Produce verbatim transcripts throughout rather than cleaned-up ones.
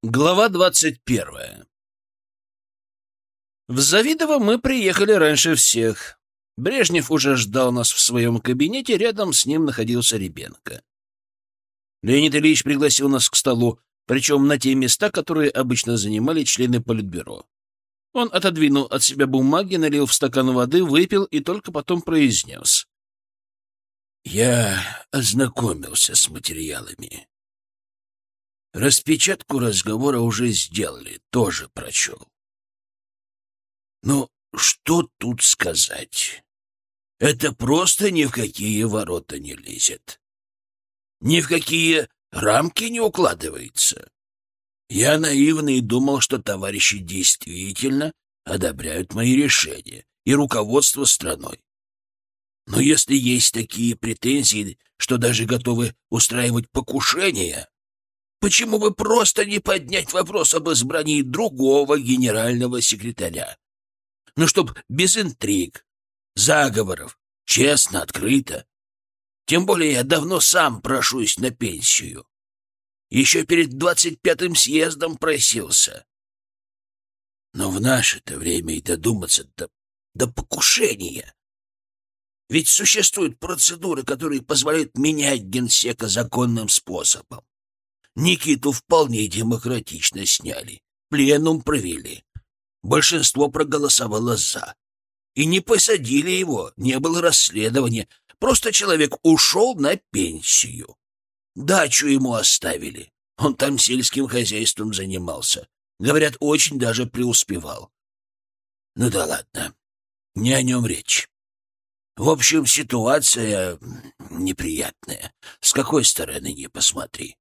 Глава двадцать первая. В Завидово мы приехали раньше всех. Брежнев уже ждал нас в своем кабинете, рядом с ним находился Ребенко. Леонид Ильич пригласил нас к столу, причем на те места, которые обычно занимали члены Политбюро. Он отодвинул от себя бумаги, налил в стакан воды, выпил и только потом произнес. «Я ознакомился с материалами. Распечатку разговора уже сделали, тоже прочел. Ну, что тут сказать? Это просто ни в какие ворота не лезет. Ни в какие рамки не укладывается. Я наивный думал, что товарищи действительно одобряют мои решения и руководство страной. Но если есть такие претензии, что даже готовы устраивать покушения, почему бы просто не поднять вопрос об избрании другого генерального секретаря? Ну, чтоб без интриг, заговоров, честно, открыто. Тем более я давно сам прошусь на пенсию. Еще перед двадцать пятым съездом просился. Но в наше-то время и додуматься до, до покушения. Ведь существуют процедуры, которые позволяют менять генсека законным способом. Никиту вполне демократично сняли, пленум провели. Большинство проголосовало «за». И не посадили его, не было расследования. Просто человек ушел на пенсию. Дачу ему оставили. Он там сельским хозяйством занимался. Говорят, очень даже преуспевал. Ну да ладно, не о нем речь. В общем, ситуация неприятная. С какой стороны ни посмотри.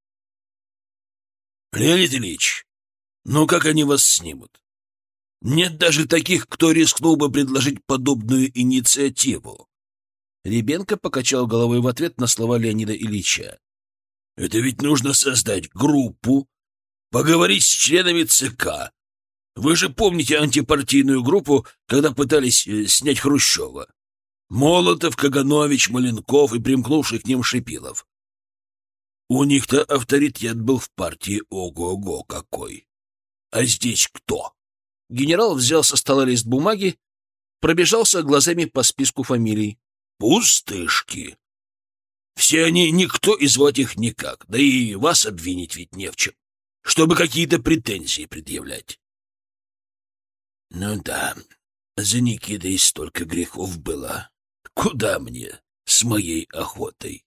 Леонид Ильич, ну как они вас снимут? Нет даже таких, кто рискнул бы предложить подобную инициативу. Ребенко покачал головой в ответ на слова Леонида Ильича. Это ведь нужно создать группу, поговорить с членами ЦК. Вы же помните антипартийную группу, когда пытались э, снять Хрущева? Молотов, Каганович, Маленков и примкнувший к ним Шипилов. У них-то авторитет был в партии ого-го какой. А здесь кто? Генерал взял со стола лист бумаги, пробежался глазами по списку фамилий. Пустышки. Все они никто, и звать их никак. Да и вас обвинить ведь не в чем, чтобы какие-то претензии предъявлять. Ну да, за Никитой столько грехов было. Куда мне с моей охотой?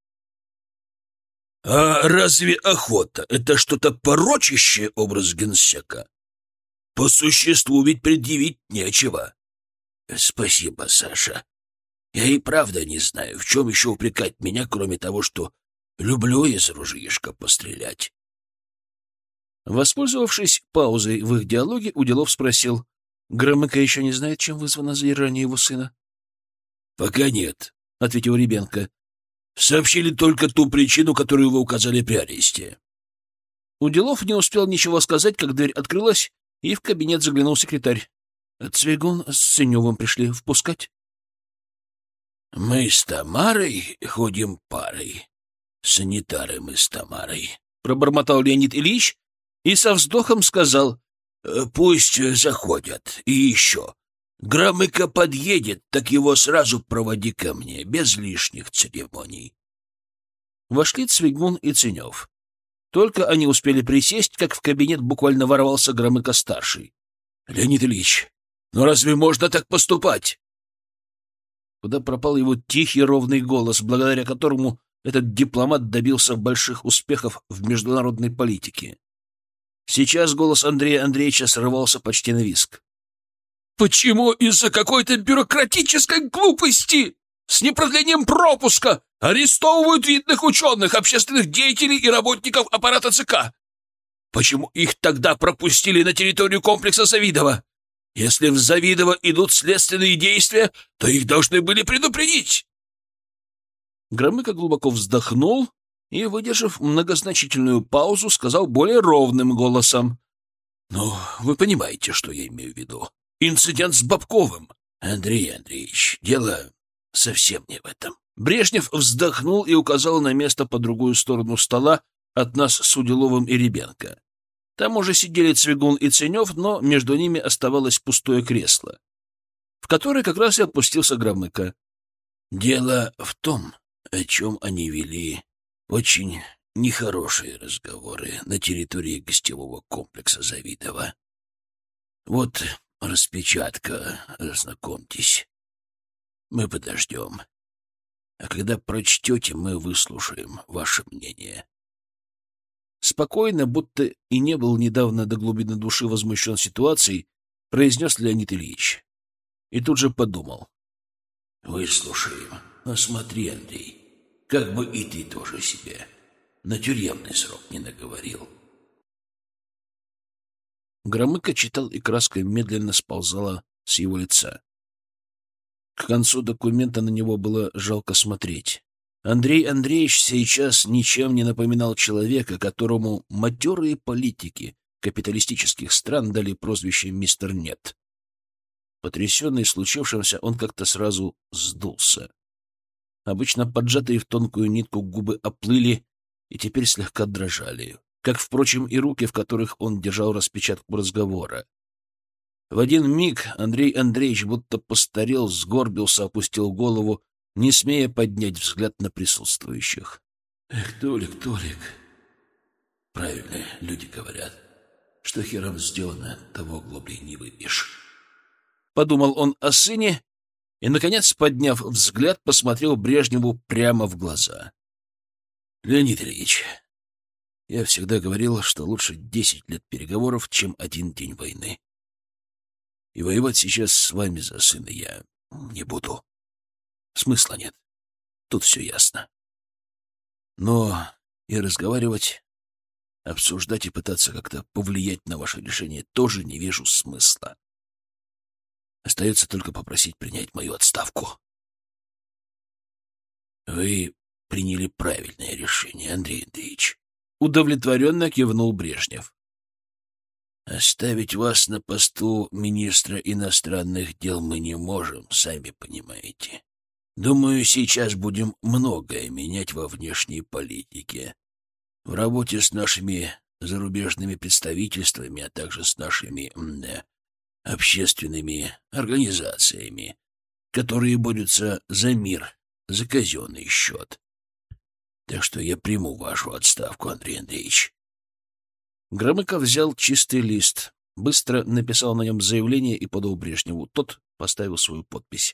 А разве охота — это что-то порочащее образ генсека? По существу ведь предъявить нечего. Спасибо, Саша. Я и правда не знаю, в чем еще упрекать меня, кроме того, что люблю из ружьишка пострелять. Воспользовавшись паузой в их диалоге, Уделов спросил: «Громыко еще не знает, чем вызвано задержание его сына?» «Пока нет», — ответил Ребенко. «Сообщили только ту причину, которую вы указали при аресте». Уделов не успел ничего сказать, как дверь открылась, и в кабинет заглянул секретарь. «Цвигун с Ценевым пришли. Впускать?» «Мы с Тамарой ходим парой. Санитары мы с Тамарой», — пробормотал Леонид Ильич и со вздохом сказал: «Пусть заходят. И еще. Громыко подъедет, так его сразу проводи ко мне, без лишних церемоний». Вошли Цвигун и Ценев. Только они успели присесть, как в кабинет буквально ворвался Громыко-старший. «Леонид Ильич, ну разве можно так поступать?» Куда пропал его тихий ровный голос, благодаря которому этот дипломат добился больших успехов в международной политике. Сейчас голос Андрея Андреевича срывался почти на визг. «Почему из-за какой-то бюрократической глупости с непродлением пропуска арестовывают видных ученых, общественных деятелей и работников аппарата ЦК? Почему их тогда пропустили на территорию комплекса Завидово? Если в Завидово идут следственные действия, то их должны были предупредить». Громыко глубоко вздохнул и, выдержав многозначительную паузу, сказал более ровным голосом: «Ну, вы понимаете, что я имею в виду. Инцидент с Бабковым. Андрей Андреевич, дело совсем не в этом». Брежнев вздохнул и указал на место по другую сторону стола от нас с Уделовым и Ребенко. Там уже сидели Цвигун и Ценев, но между ними оставалось пустое кресло, в которое как раз и опустился Громыко. Дело в том, о чем они вели очень нехорошие разговоры на территории гостевого комплекса Завидово. Вот распечатка, ознакомьтесь. Мы подождем. А когда прочтете, мы выслушаем ваше мнение. Спокойно, будто и не был недавно до глубины души возмущен ситуацией, произнес Леонид Ильич. И тут же подумал. Выслушаем. Но смотри, Андрей, как бы и ты тоже себе на тюремный срок не наговорил. Громыко читал, и краска медленно сползала с его лица. К концу документа на него было жалко смотреть. Андрей Андреевич сейчас ничем не напоминал человека, которому матерые политики капиталистических стран дали прозвище «Мистер Нет». Потрясенный случившимся, он как-то сразу сдулся. Обычно поджатые в тонкую нитку губы оплыли и теперь слегка дрожали, как, впрочем, и руки, в которых он держал распечатку разговора. В один миг Андрей Андреевич будто постарел, сгорбился, опустил голову, не смея поднять взгляд на присутствующих. «Эх, Толик, Толик, правильно люди говорят, что хером сделано, того глубли не выпьешь». Подумал он о сыне и, наконец, подняв взгляд, посмотрел Брежневу прямо в глаза. «Леонид Ильич, я всегда говорил, что лучше десять лет переговоров, чем один день войны. И воевать сейчас с вами за сына я не буду. Смысла нет. Тут все ясно. Но и разговаривать, обсуждать и пытаться как-то повлиять на ваше решение тоже не вижу смысла. Остается только попросить принять мою отставку. Вы приняли правильное решение, Андрей Андреевич. Удовлетворенно кивнул Брежнев. Оставить вас на посту министра иностранных дел мы не можем, сами понимаете. Думаю, сейчас будем многое менять во внешней политике. В работе с нашими зарубежными представительствами, а также с нашими м, общественными организациями, которые борются за мир, за казенный счет. Так что я приму вашу отставку, Андрей Андреевич. Громыко взял чистый лист, быстро написал на нем заявление и подал Брежневу. Тот поставил свою подпись.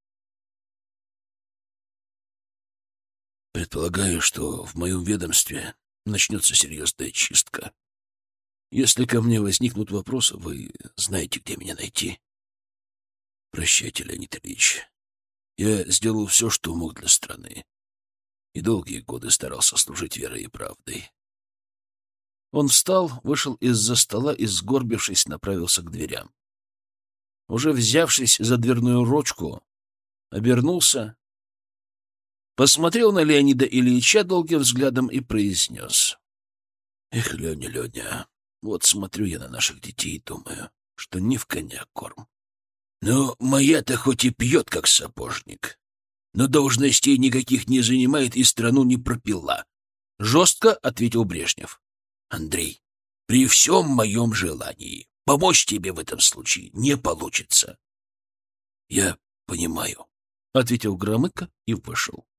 Предполагаю, что в моем ведомстве начнется серьезная чистка. Если ко мне возникнут вопросы, вы знаете, где меня найти. Прощайте, Леонид Ильич. Я сделал все, что мог для страны. И долгие годы старался служить верой и правдой. Он встал, вышел из-за стола и, сгорбившись, направился к дверям. Уже взявшись за дверную ручку, обернулся, посмотрел на Леонида Ильича долгим взглядом и произнес. «Эх, Леня, Леня, вот смотрю я на наших детей и думаю, что не в коня корм. Но моя-то хоть и пьет, как сапожник, но должностей никаких не занимает и страну не пропила», — жестко ответил Брежнев. «Андрей, при всем моем желании помочь тебе в этом случае не получится». «Я понимаю», — ответил Громыко и вышел.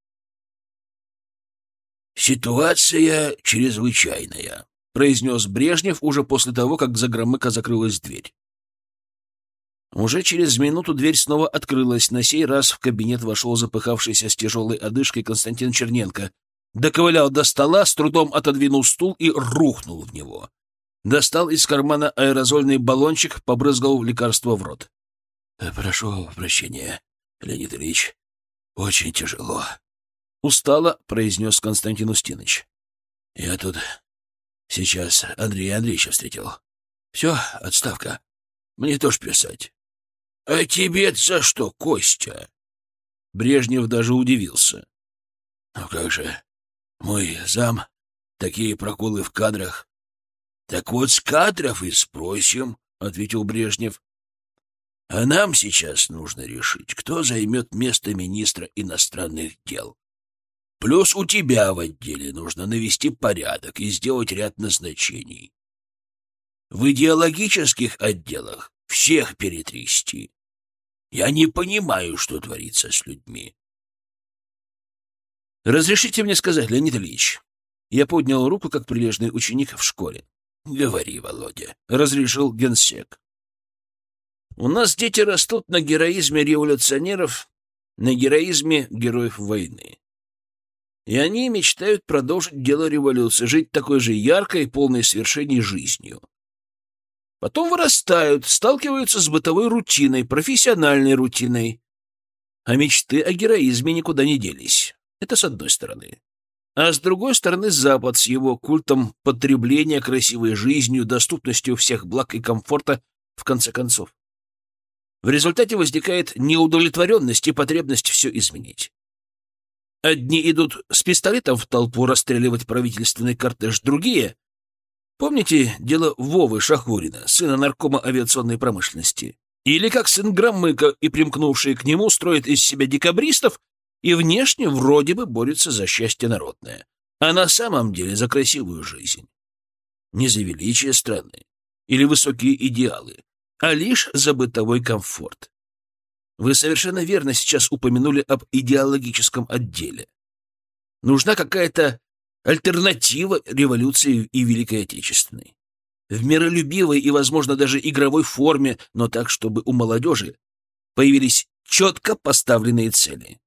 «Ситуация чрезвычайная», — произнес Брежнев уже после того, как за Громыко закрылась дверь. Уже через минуту дверь снова открылась. На сей раз в кабинет вошел запыхавшийся с тяжелой одышкой Константин Черненко. Доковылял до стола, с трудом отодвинул стул и рухнул в него. Достал из кармана аэрозольный баллончик, побрызгал лекарство в рот. «Прошу прощения, Леонид Ильич. Очень тяжело», — устало произнес Константин Устиныч. «Я тут сейчас Андрея Андреевича встретил. Все, отставка. Мне тоже писать». «А тебе за что, Костя?» Брежнев даже удивился. «Ну как же, мой зам, такие проколы в кадрах». «Так вот с кадров и спросим», — ответил Брежнев. «А нам сейчас нужно решить, кто займет место министра иностранных дел. Плюс у тебя в отделе нужно навести порядок и сделать ряд назначений. в идеологических отделах всех перетрясти. Я не понимаю, что творится с людьми. Разрешите мне сказать, Леонид Ильич. Я поднял руку, как прилежный ученик в школе. Говори, Володя, разрешил генсек. У нас дети растут на героизме революционеров, на героизме героев войны. И они мечтают продолжить дело революции, жить такой же яркой, полной свершений жизнью. Потом вырастают, сталкиваются с бытовой рутиной, профессиональной рутиной. А мечты о героизме никуда не делись. Это с одной стороны. А с другой стороны Запад с его культом потребления, красивой жизнью, доступностью всех благ и комфорта, в конце концов. В результате возникает неудовлетворенность и потребность все изменить. Одни идут с пистолетом в толпу расстреливать правительственный кортеж, другие... Помните дело Вовы Шахурина, сына наркома авиационной промышленности? Или как сын Громыка и примкнувшие к нему строят из себя декабристов и внешне вроде бы борются за счастье народное, а на самом деле за красивую жизнь? Не за величие страны или высокие идеалы, а лишь за бытовой комфорт. Вы совершенно верно сейчас упомянули об идеологическом отделе. Нужна какая-то альтернатива революции и Великой Отечественной. В миролюбивой и, возможно, даже игровой форме, но так, чтобы у молодежи появились четко поставленные цели.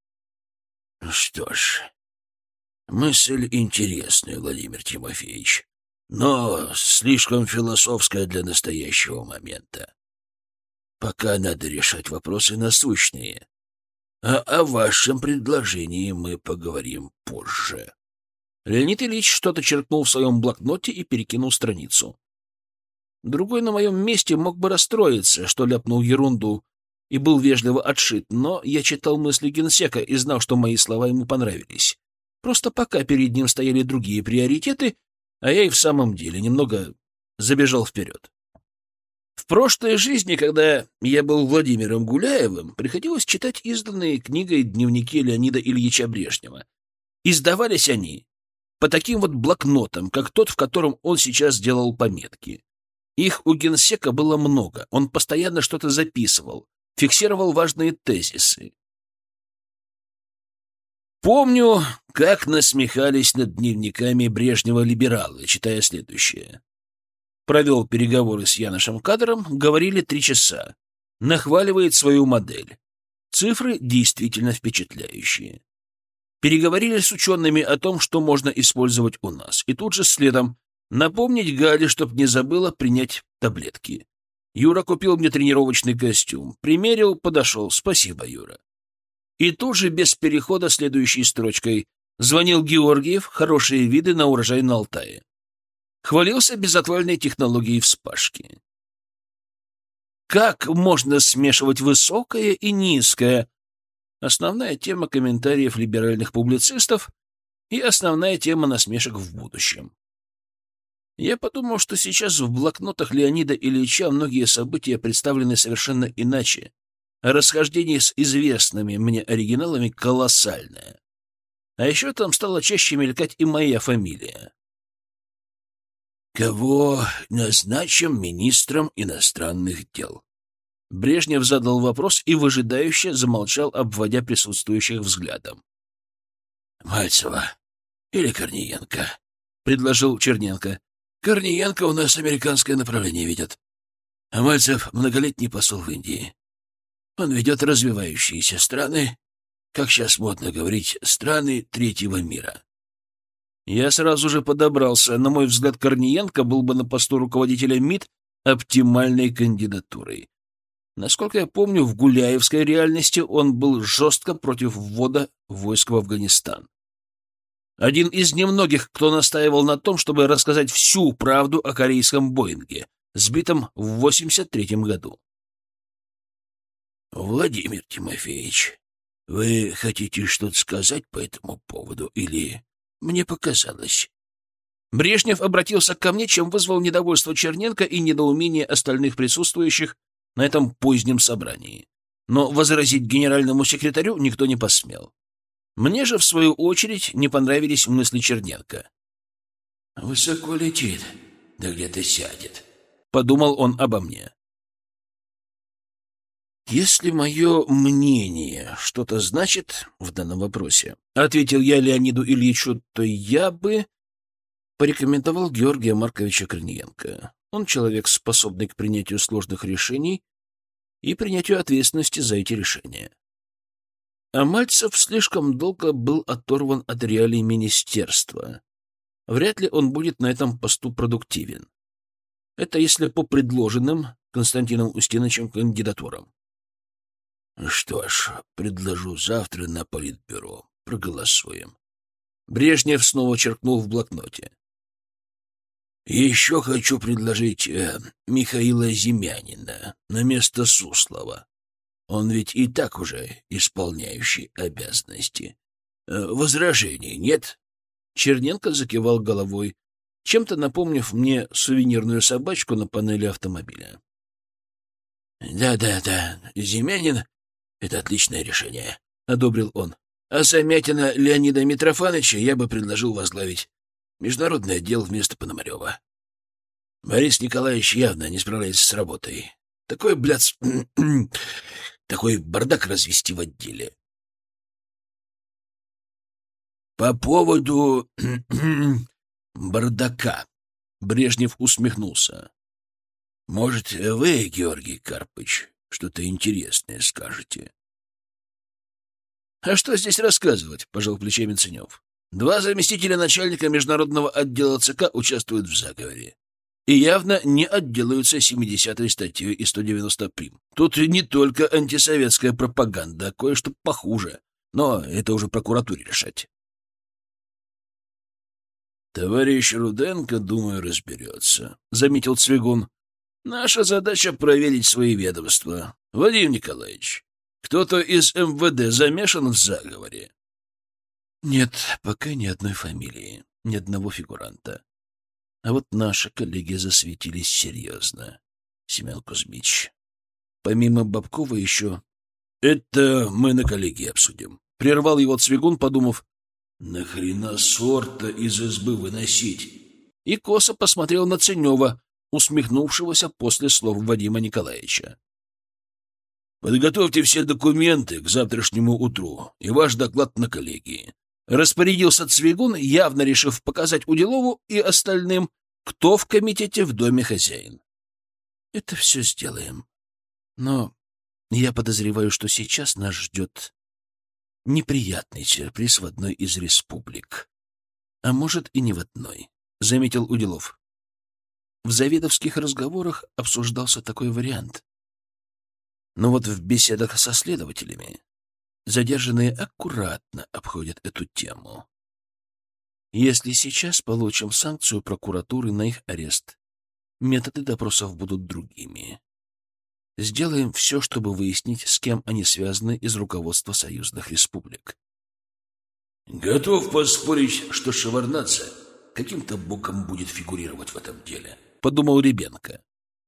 Что ж, мысль интересная, Владимир Тимофеевич, но слишком философская для настоящего момента. Пока надо решать вопросы насущные, а о вашем предложении мы поговорим позже. Леонид Ильич что-то черкнул в своем блокноте и перекинул страницу. Другой на моем месте мог бы расстроиться, что ляпнул ерунду и был вежливо отшит, но я читал мысли генсека и знал, что мои слова ему понравились. Просто пока перед ним стояли другие приоритеты, а я и в самом деле немного забежал вперед. В прошлой жизни, когда я был Владимиром Гуляевым, приходилось читать изданные книгой дневники Леонида Ильича Брежнева. Издавались они по таким вот блокнотам, как тот, в котором он сейчас делал пометки. Их у генсека было много, он постоянно что-то записывал, фиксировал важные тезисы. Помню, как насмехались над дневниками Брежнева либералы, читая следующее. Провел переговоры с Яношем Кадыром, говорили три часа. Нахваливает свою модель. Цифры действительно впечатляющие. Переговорили с учеными о том, что можно использовать у нас. И тут же следом напомнить Гале, чтоб не забыла принять таблетки. Юра купил мне тренировочный костюм. Примерил, подошел. Спасибо, Юра. И тут же без перехода следующей строчкой. Звонил Георгиев, хорошие виды на урожай на Алтае. Хвалился безотвальной технологией вспашки. Как можно смешивать высокое и низкое? Основная тема комментариев либеральных публицистов и основная тема насмешек в будущем. Я подумал, что сейчас в блокнотах Леонида Ильича многие события представлены совершенно иначе, а расхождение с известными мне оригиналами колоссальное. А еще там стала чаще мелькать и моя фамилия. «Кого назначим министром иностранных дел?» Брежнев задал вопрос и выжидающе замолчал, обводя присутствующих взглядом. «Мальцева или Корниенко?» — предложил Черненко. «Корниенко у нас американское направление ведет, а Мальцев — многолетний посол в Индии. Он ведет развивающиеся страны, как сейчас модно говорить, страны третьего мира». Я сразу же подобрался. На мой взгляд, Корниенко был бы на посту руководителя МИД оптимальной кандидатурой. Насколько я помню, в гуляевской реальности он был жестко против ввода войск в Афганистан. Один из немногих, кто настаивал на том, чтобы рассказать всю правду о корейском Боинге, сбитом в восемьдесят третьем году. «Владимир Тимофеевич, вы хотите что-то сказать по этому поводу или мне показалось?» Брежнев обратился ко мне, чем вызвал недовольство Черненко и недоумение остальных присутствующих на этом позднем собрании. Но возразить генеральному секретарю никто не посмел. Мне же, в свою очередь, не понравились мысли Черненко. «Высоко летит, да где-то сядет. подумал он обо мне. «Если мое мнение что-то значит в данном вопросе, — ответил я Леониду Ильичу, — то я бы порекомендовал Георгия Марковича Корниенко. Он человек, способный к принятию сложных решений и принятию ответственности за эти решения. А Мальцев слишком долго был оторван от реалий министерства. Вряд ли он будет на этом посту продуктивен. Это если по предложенным Константином Устиновичем кандидатурам. Что ж, предложу завтра на политбюро. Проголосуем. Брежнев снова черкнул в блокноте. Еще хочу предложить э, Михаила Земянина на место Суслова. Он ведь и так уже исполняющий обязанности. Э, возражений нет? Черненко закивал головой, чем-то напомнив мне сувенирную собачку на панели автомобиля. «Да-да-да, Земянин — это отличное решение», — одобрил он. «А Замятина Леонида Митрофановича я бы предложил возглавить международный отдел вместо Пономарева. Борис Николаевич явно не справляется с работой. Такой, блядь, такой бардак развести в отделе». «По поводу бардака», — Брежнев усмехнулся. «Может, вы, Георгий Карпыч, что-то интересное скажете?» «А что здесь рассказывать?» — пожал плечами Ценев. «Два заместителя начальника международного отдела ЦК участвуют в заговоре и явно не отделаются семидесятой статьей и сто девяносто прим. Тут не только антисоветская пропаганда, а кое-что похуже, но это уже прокуратуре решать». «Товарищ Руденко, думаю, разберется», — заметил Цвигун. «Наша задача — проверить свои ведомства. Владимир Николаевич, кто-то из эм вэ дэ замешан в заговоре?» «Нет, пока ни одной фамилии, ни одного фигуранта. А вот наши коллеги засветились серьезно, Семен Кузьмич. Помимо Бабкова еще...» «Это мы на коллегии обсудим», — прервал его Цвигун, подумав, «нахрена сорта из избы выносить?» И косо посмотрел на Ценева, усмехнувшегося после слов Вадима Николаевича. «Подготовьте все документы к завтрашнему утру и ваш доклад на коллегии», — распорядился Цвигун, явно решив показать Уделову и остальным, кто в комитете в доме хозяин. «Это все сделаем. Но я подозреваю, что сейчас нас ждет неприятный сюрприз в одной из республик. А может, и не в одной», — заметил Уделов. В заведовских разговорах обсуждался такой вариант. Но вот в беседах со следователями задержанные аккуратно обходят эту тему. Если сейчас получим санкцию прокуратуры на их арест, методы допросов будут другими. Сделаем все, чтобы выяснить, с кем они связаны из руководства союзных республик. «Готов поспорить, что Шеварднадзе каким-то боком будет фигурировать в этом деле», — подумал Ребенко.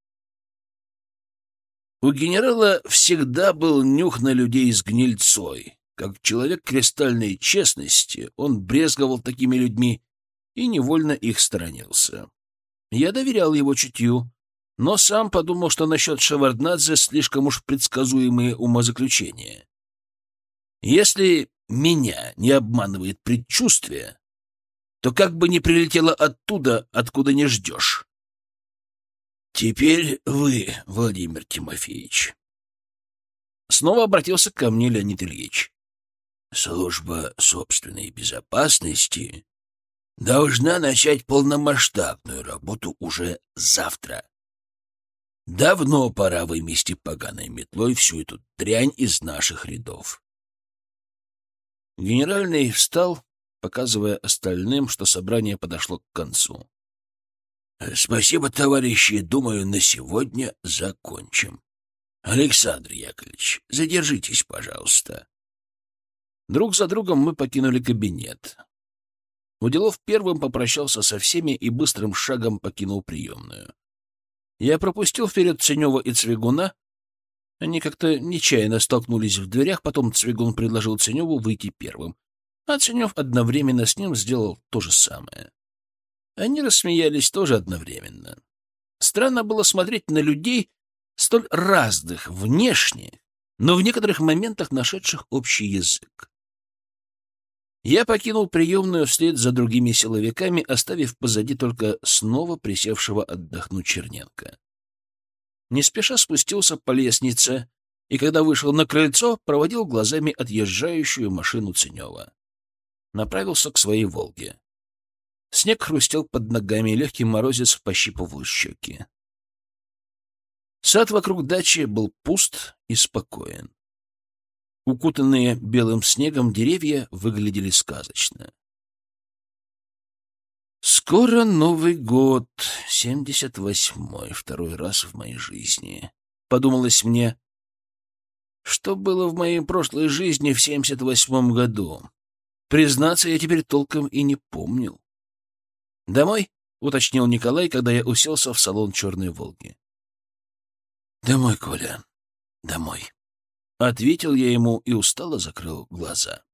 У генерала всегда был нюх на людей с гнильцой. Как человек кристальной честности, он брезговал такими людьми и невольно их сторонился. Я доверял его чутью, но сам подумал, что насчет Шеварднадзе слишком уж предсказуемые умозаключения. Если меня не обманывает предчувствие, то как бы не прилетело оттуда, откуда не ждешь. «Теперь вы, Владимир Тимофеевич». Снова обратился ко мне Леонид Ильич. «Служба собственной безопасности должна начать полномасштабную работу уже завтра. Давно пора вымести поганой метлой всю эту дрянь из наших рядов». Генеральный встал, показывая остальным, что собрание подошло к концу. «Спасибо, товарищи. Думаю, на сегодня закончим. Александр Яковлевич, задержитесь, пожалуйста». Друг за другом мы покинули кабинет. Уделов первым попрощался со всеми и быстрым шагом покинул приемную. Я пропустил вперед Ценева и Цвигуна. Они как-то нечаянно столкнулись в дверях, потом Цвигун предложил Ценеву выйти первым, а Ценев одновременно с ним сделал то же самое. Они рассмеялись тоже одновременно. Странно было смотреть на людей, столь разных внешне, но в некоторых моментах нашедших общий язык. Я покинул приемную вслед за другими силовиками, оставив позади только снова присевшего отдохнуть Черненко. Не спеша спустился по лестнице, и когда вышел на крыльцо, проводил глазами отъезжающую машину Ценева. Направился к своей «Волге». Снег хрустел под ногами, и легкий морозец пощипывал щеки. Сад вокруг дачи был пуст и спокоен. Укутанные белым снегом деревья выглядели сказочно. Скоро Новый год, семьдесят восьмой, второй раз в моей жизни. Подумалось мне, что было в моей прошлой жизни в семьдесят восьмом году. Признаться, я теперь толком и не помнил. «Домой?» — уточнил Николай, когда я уселся в салон «Черной Волги». «Домой, Коля, домой», — ответил я ему и устало закрыл глаза.